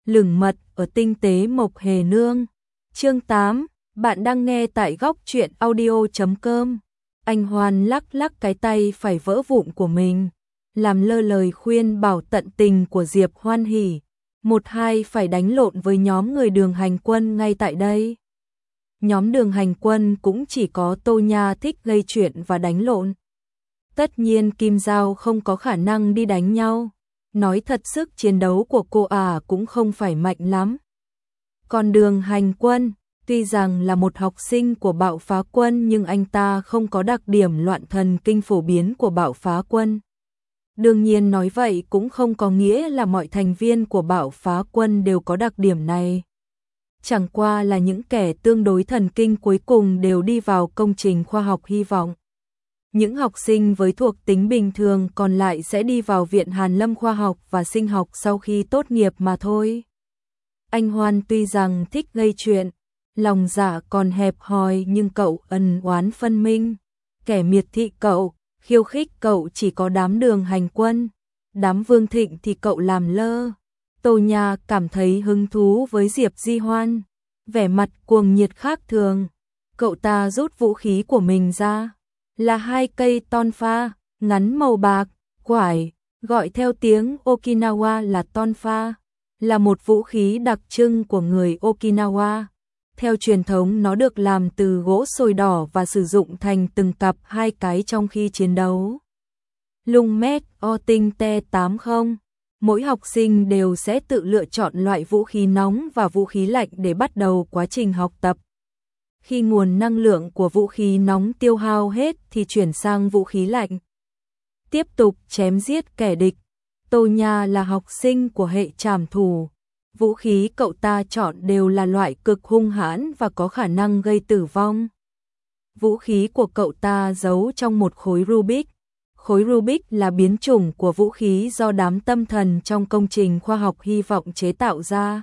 lửng mật ở tinh tế Mộc Hề Nương. Chương 8, bạn đang nghe tại góc truyện audio.com. Anh Hoan lắc lắc cái tay phải vỡ vụn của mình, làm lơ lời khuyên bảo tận tình của Diệp Hoan Hỉ. Một hai phải đánh lộn với nhóm người Đường Hành Quân ngay tại đây. Nhóm Đường Hành Quân cũng chỉ có Tô Nha thích gây chuyện và đánh lộn. Tất nhiên Kim Giao không có khả năng đi đánh nhau. Nói thật sức chiến đấu của cô cũng không phải mạnh lắm. Còn Đường Hành Quân, tuy rằng là một học sinh của Bạo Phá Quân nhưng anh ta không có đặc điểm loạn thần kinh phổ biến của Bạo Phá Quân. Đương nhiên nói vậy cũng không có nghĩa là mọi thành viên của Bạo Phá Quân đều có đặc điểm này. Chẳng qua là những kẻ tương đối thần kinh cuối cùng đều đi vào công trình khoa học hy vọng. Những học sinh với thuộc tính bình thường còn lại sẽ đi vào Viện Hàn Lâm Khoa học và Sinh học sau khi tốt nghiệp mà thôi. Anh Hoan tuy rằng thích gây chuyện, lòng dạ còn hẹp hòi nhưng cậu ân oán phân minh. Kẻ miệt thị cậu, khiêu khích cậu chỉ có đám Đường Hành Quân, đám Vương Thịnh thì cậu làm lơ. Tô Nha cảm thấy hứng thú với Diệp Di Hoan, vẻ mặt cuồng nhiệt khác thường. Cậu ta rút vũ khí của mình ra, là hai cây tonfa, ngắn màu bạc, quải, gọi theo tiếng Okinawa là tonfa, là một vũ khí đặc trưng của người Okinawa. Theo truyền thống nó được làm từ gỗ sồi đỏ và sử dụng thành từng cặp hai cái trong khi chiến đấu. Lung mét o tinh T80, mỗi học sinh đều sẽ tự lựa chọn loại vũ khí nóng và vũ khí lạnh để bắt đầu quá trình học tập. Khi nguồn năng lượng của vũ khí nóng tiêu hao hết thì chuyển sang vũ khí lạnh, tiếp tục chém giết kẻ địch. Tô Nha là học sinh của hệ trảm thủ. Vũ khí cậu ta chọn đều là loại cực hung hãn và có khả năng gây tử vong. Vũ khí của cậu ta giấu trong một khối Rubik. Khối Rubik là biến chủng của vũ khí do đám tâm thần trong công trình khoa học hy vọng chế tạo ra.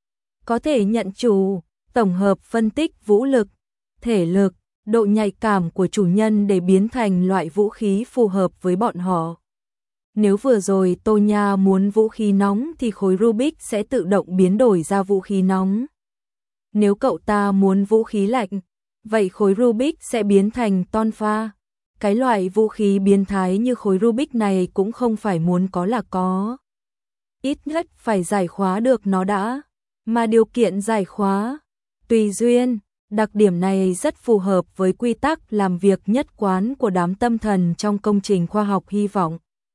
Có thể nhận chủ, tổng hợp phân tích vũ lực, thể lực, độ nhạy cảm của chủ nhân để biến thành loại vũ khí phù hợp với bọn họ. Nếu vừa rồi Tô Nha muốn vũ khí nóng thì khối Rubik sẽ tự động biến đổi ra vũ khí nóng. Nếu cậu ta muốn vũ khí lạnh, vậy khối Rubik sẽ biến thành tonfa. Cái loại vũ khí biến thái như khối Rubik này cũng không phải muốn có là có. Ít nhất phải giải khóa được nó đã. Mà điều kiện giải khóa, tùy duyên, đặc điểm này rất phù hợp với quy tắc làm việc nhất quán của đám tâm thần trong công trình khoa học hy vọng.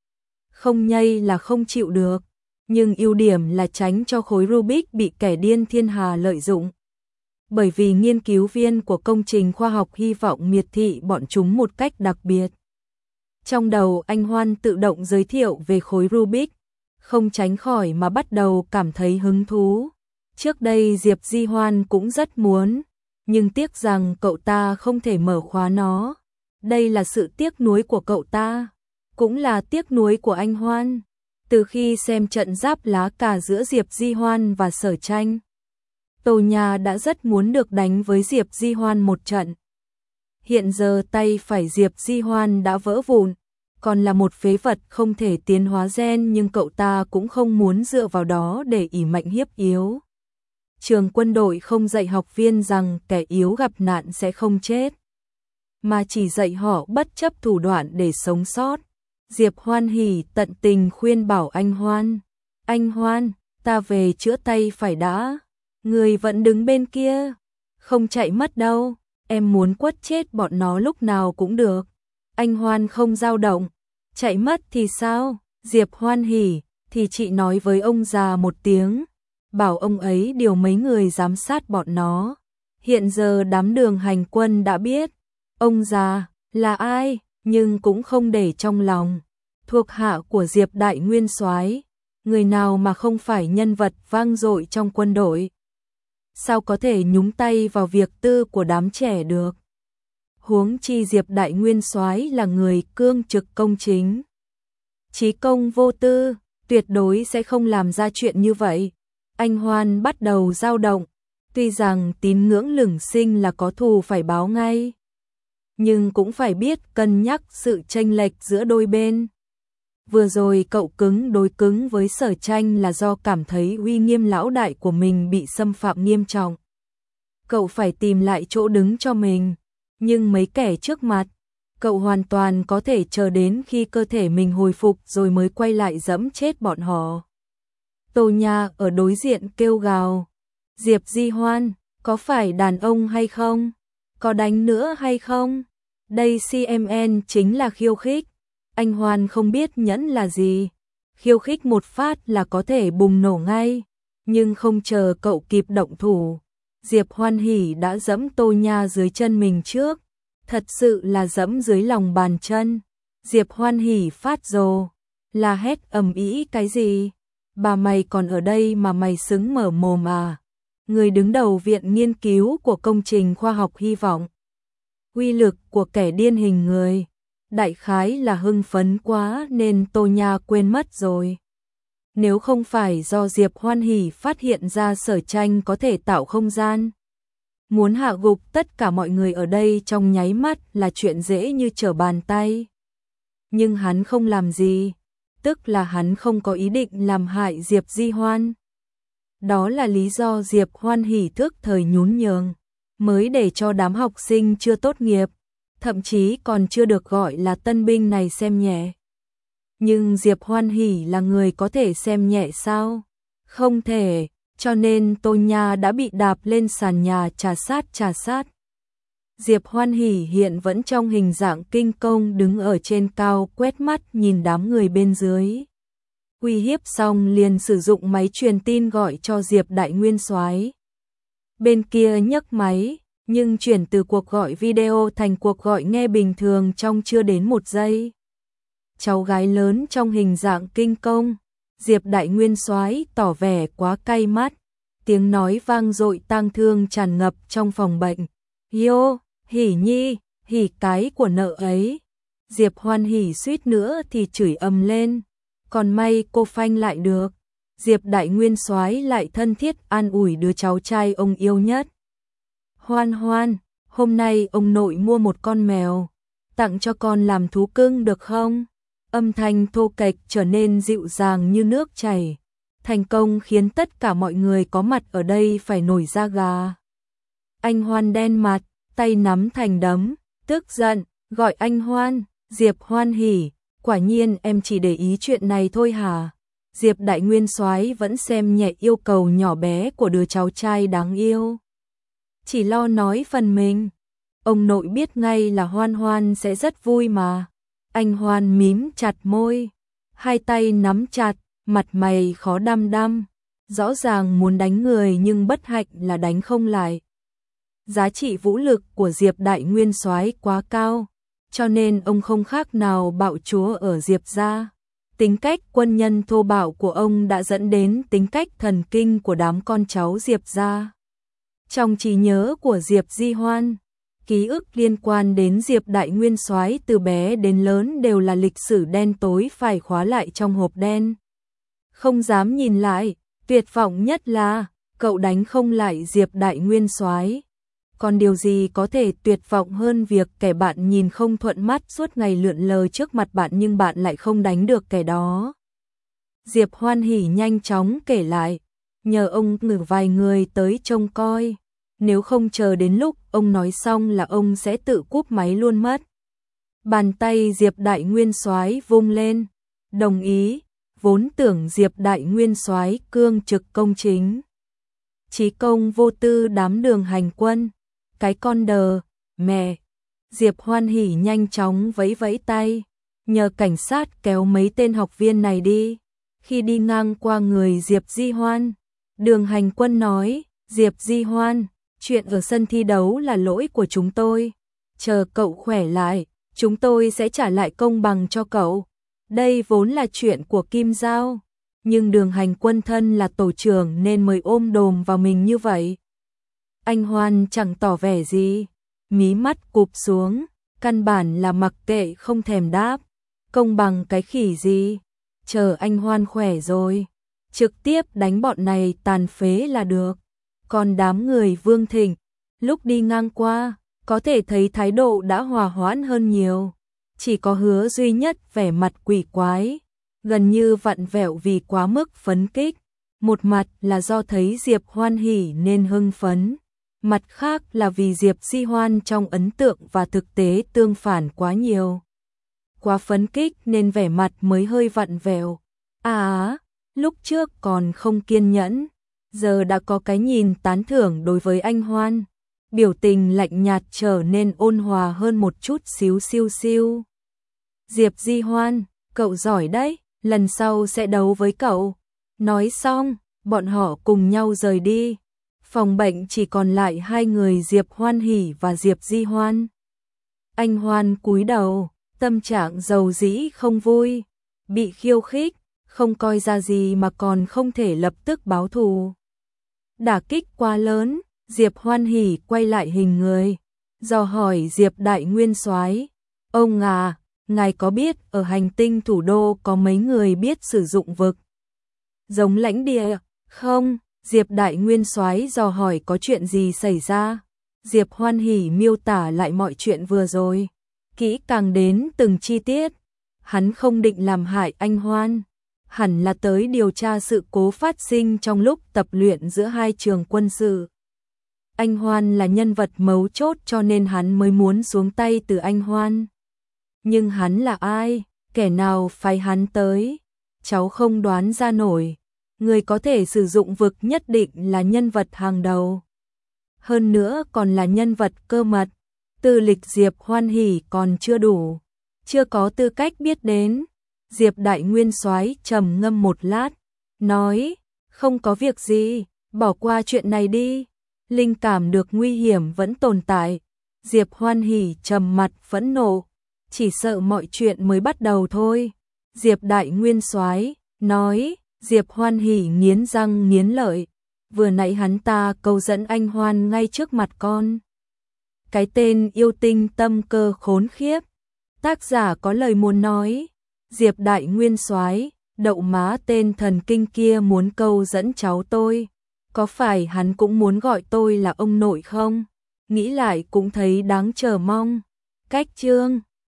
Không nhây là không chịu được, nhưng ưu điểm là tránh cho khối Rubik bị kẻ điên thiên hà lợi dụng. Bởi vì nghiên cứu viên của công trình khoa học hy vọng miệt thị bọn chúng một cách đặc biệt. Trong đầu anh Hoan tự động giới thiệu về khối Rubik, không tránh khỏi mà bắt đầu cảm thấy hứng thú. Trước đây Diệp Di Hoan cũng rất muốn, nhưng tiếc rằng cậu ta không thể mở khóa nó. Đây là sự tiếc nuối của cậu ta, cũng là tiếc nuối của anh Hoan. Từ khi xem trận giáp lá cà giữa Diệp Di Hoan và Sở Tranh, Tô Nha đã rất muốn được đánh với Diệp Di Hoan một trận. Hiện giờ tay phải Diệp Di Hoan đã vỡ vụn, còn là một phế vật không thể tiến hóa gen, nhưng cậu ta cũng không muốn dựa vào đó để ỷ mạnh hiếp yếu. Trường quân đội không dạy học viên rằng kẻ yếu gặp nạn sẽ không chết, mà chỉ dạy họ bất chấp thủ đoạn để sống sót. Diệp Hoan Hỉ tận tình khuyên bảo anh Hoan. Anh Hoan, ta về chữa tay phải đã. Người vẫn đứng bên kia. Không chạy mất đâu. Em muốn quất chết bọn nó lúc nào cũng được. Anh Hoan không dao động. Chạy mất thì sao? Diệp Hoan Hỉ, thì chị nói với ông già một tiếng, bảo ông ấy điều mấy người giám sát bọn nó. Hiện giờ đám Đường Hành Quân đã biết. Ông già là ai? Nhưng cũng không để trong lòng. Thuộc hạ của Diệp Đại Nguyên Soái, người nào mà không phải nhân vật vang dội trong quân đội, sao có thể nhúng tay vào việc tư của đám trẻ được. Huống chi Diệp Đại Nguyên Soái là người cương trực công chính, chí công vô tư, tuyệt đối sẽ không làm ra chuyện như vậy. Anh Hoan bắt đầu dao động, tuy rằng tín ngưỡng lửng sinh là có thù phải báo ngay, nhưng cũng phải biết cân nhắc sự chênh lệch giữa đôi bên. Vừa rồi cậu cứng đối cứng với Sở Tranh là do cảm thấy uy nghiêm lão đại của mình bị xâm phạm nghiêm trọng. Cậu phải tìm lại chỗ đứng cho mình, nhưng mấy kẻ trước mặt, cậu hoàn toàn có thể chờ đến khi cơ thể mình hồi phục rồi mới quay lại giẫm chết bọn họ. Tô Nha ở đối diện kêu gào, Diệp Di Hoan, có phải đàn ông hay không? Có đánh nữa hay không? Đây CMN chính là khiêu khích. Anh Hoan không biết nhẫn là gì. Khiêu khích một phát là có thể bùng nổ ngay. Nhưng không chờ cậu kịp động thủ, Diệp Hoan Hỉ đã giẫm Tô Nha dưới chân mình trước. Thật sự là giẫm dưới lòng bàn chân. Diệp Hoan Hỉ phát rồ, là hét ầm ĩ cái gì? Bà mày còn ở đây mà mày xứng mở mồm à? Người đứng đầu viện nghiên cứu của công trình khoa học hy vọng. Uy lực của kẻ điên hình người. Đại khái là hưng phấn quá nên Tô Nha quên mất rồi. Nếu không phải do Diệp Hoan Hỉ phát hiện ra Sở Tranh có thể tạo không gian, muốn hạ gục tất cả mọi người ở đây trong nháy mắt là chuyện dễ như trở bàn tay. Nhưng hắn không làm gì, tức là hắn không có ý định làm hại Diệp Di Hoan. Đó là lý do Diệp Hoan Hỉ thức thời nhún nhường, mới để cho đám học sinh chưa tốt nghiệp, thậm chí còn chưa được gọi là tân binh này xem nhẹ. Nhưng Diệp Hoan Hỉ là người có thể xem nhẹ sao? Không thể, cho nên Tô Nha đã bị đạp lên sàn nhà trà sát. Diệp Hoan Hỉ hiện vẫn trong hình dạng kinh công đứng ở trên cao quét mắt nhìn đám người bên dưới. Uy hiếp xong liền sử dụng máy truyền tin gọi cho Diệp Đại Nguyên Soái. Bên kia nhấc máy, nhưng chuyển từ cuộc gọi video thành cuộc gọi nghe bình thường trong chưa đến 1 giây. Cháu gái lớn trong hình dạng kinh công, Diệp Đại Nguyên Soái tỏ vẻ quá cay mắt, tiếng nói vang dội tang thương tràn ngập trong phòng bệnh. Yo, Hỉ Nhi, hỉ cái của nợ ấy. Diệp Hoan Hỉ suýt nữa thì chửi ầm lên, còn may cô phanh lại được. Diệp Đại Nguyên Soái lại thân thiết an ủi đứa cháu trai ông yêu nhất. Hoan Hoan, hôm nay ông nội mua một con mèo, tặng cho con làm thú cưng được không? Âm thanh thô kệch trở nên dịu dàng như nước chảy, thành công khiến tất cả mọi người có mặt ở đây phải nổi da gà. Anh Hoan đen mặt, tay nắm thành đấm, tức giận, gọi anh Hoan, Diệp Hoan Hỉ, quả nhiên em chỉ để ý chuyện này thôi hả? Diệp Đại Nguyên Soái vẫn xem nhẹ yêu cầu nhỏ bé của đứa cháu trai đáng yêu. Chỉ lo nói phần mình. Ông nội biết ngay là Hoan Hoan sẽ rất vui mà. Anh Hoan mím chặt môi, hai tay nắm chặt, mặt mày khó đăm đăm. Rõ ràng muốn đánh người nhưng bất hạnh là đánh không lại. Giá trị vũ lực của Diệp Đại Nguyên Soái quá cao, cho nên ông không khác nào bạo chúa ở Diệp gia. Tính cách quân nhân thô bạo của ông đã dẫn đến tính cách thần kinh của đám con cháu Diệp gia. Trong trí nhớ của Diệp Di Hoan, ký ức liên quan đến Diệp Đại Nguyên Soái từ bé đến lớn đều là lịch sử đen tối phải khóa lại trong hộp đen. Không dám nhìn lại, tuyệt vọng nhất là cậu đánh không lại Diệp Đại Nguyên Soái. Còn điều gì có thể tuyệt vọng hơn việc kẻ bạn nhìn không thuận mắt suốt ngày lượn lờ trước mặt bạn nhưng bạn lại không đánh được kẻ đó. Diệp Hoan Hỉ nhanh chóng kể lại, nhờ ông cử vài người tới trông coi. Nếu không chờ đến lúc ông nói xong là ông sẽ tự cúp máy luôn mất. Bàn tay Diệp Đại Nguyên Soái vung lên, đồng ý, vốn tưởng Diệp Đại Nguyên Soái cương trực công chính, chí công vô tư đám đường hành quân. Cái con đờ, mẹ. Diệp Hoan Hỉ nhanh chóng vẫy vẫy tay, nhờ cảnh sát kéo mấy tên học viên này đi. Khi đi ngang qua người Diệp Di Hoan, đường hành quân nói, Diệp Di Hoan, chuyện ở sân thi đấu là lỗi của chúng tôi. Chờ cậu khỏe lại, chúng tôi sẽ trả lại công bằng cho cậu. Đây vốn là chuyện của Kim Giao, nhưng đường hành quân thân là tổ trưởng nên mới ôm đồm vào mình như vậy. Anh Hoan chẳng tỏ vẻ gì, mí mắt cụp xuống, căn bản là mặc kệ không thèm đáp. Công bằng cái khỉ gì, chờ anh Hoan khỏe rồi, trực tiếp đánh bọn này tàn phế là được. Còn đám người Vương Thịnh, lúc đi ngang qua, có thể thấy thái độ đã hòa hoãn hơn nhiều. Chỉ có Hứa duy nhất vẻ mặt quỷ quái, gần như vặn vẹo vì quá mức phấn kích. Một mặt là do thấy Diệp Hoan hỉ nên hưng phấn, mặt khác là vì Diệp Di Hoan trong ấn tượng và thực tế tương phản quá nhiều. Quá phấn kích nên vẻ mặt mới hơi vặn vẹo. Lúc trước còn không kiên nhẫn, giờ đã có cái nhìn tán thưởng đối với anh Hoan. Biểu tình lạnh nhạt trở nên ôn hòa hơn một chút xíu siêu siêu. Diệp Di Hoan, cậu giỏi đấy, lần sau sẽ đấu với cậu. Nói xong, bọn họ cùng nhau rời đi. Phòng bệnh chỉ còn lại hai người Diệp Hoan hỉ và Diệp Di Hoan. Anh Hoan cúi đầu, tâm trạng dầu dĩ không vui, bị khiêu khích, không coi ra gì mà còn không thể lập tức báo thù. Đả kích quá lớn, Diệp Hoan hỉ quay lại hình người, dò hỏi Diệp Đại Nguyên Soái, ông ngài có biết ở hành tinh thủ đô có mấy người biết sử dụng vực giống lãnh địa không? Diệp Đại Nguyên Soái dò hỏi có chuyện gì xảy ra. Diệp Hoan hỉ miêu tả lại mọi chuyện vừa rồi, kỹ càng đến từng chi tiết. Hắn không định làm hại anh Hoan, hẳn là tới điều tra sự cố phát sinh trong lúc tập luyện giữa hai trường quân sự. Anh Hoan là nhân vật mấu chốt cho nên hắn mới muốn xuống tay từ anh Hoan. Nhưng hắn là ai? Kẻ nào phái hắn tới? Cháu không đoán ra nổi. Người có thể sử dụng vực nhất định là nhân vật hàng đầu. Hơn nữa còn là nhân vật cơ mật. Tư lịch Diệp Hoan hỉ còn chưa đủ, chưa có tư cách biết đến. Diệp Đại Nguyên Soái trầm ngâm một lát, nói, không có việc gì, bỏ qua chuyện này đi. Linh cảm được nguy hiểm vẫn tồn tại. Diệp Hoan hỉ trầm mặt phẫn nộ, chỉ sợ mọi chuyện mới bắt đầu thôi. Diệp Đại Nguyên Soái nói. Diệp Hoan hỉ nghiến răng nghiến lợi, vừa nãy hắn ta câu dẫn anh Hoan ngay trước mặt con. Cái tên yêu tinh tâm cơ khốn khiếp. Tác giả có lời muốn nói. Diệp Đại Nguyên Soái, đậu má tên thần kinh kia muốn câu dẫn cháu tôi. Có phải hắn cũng muốn gọi tôi là ông nội không? Nghĩ lại cũng thấy đáng chờ mong. Cách chương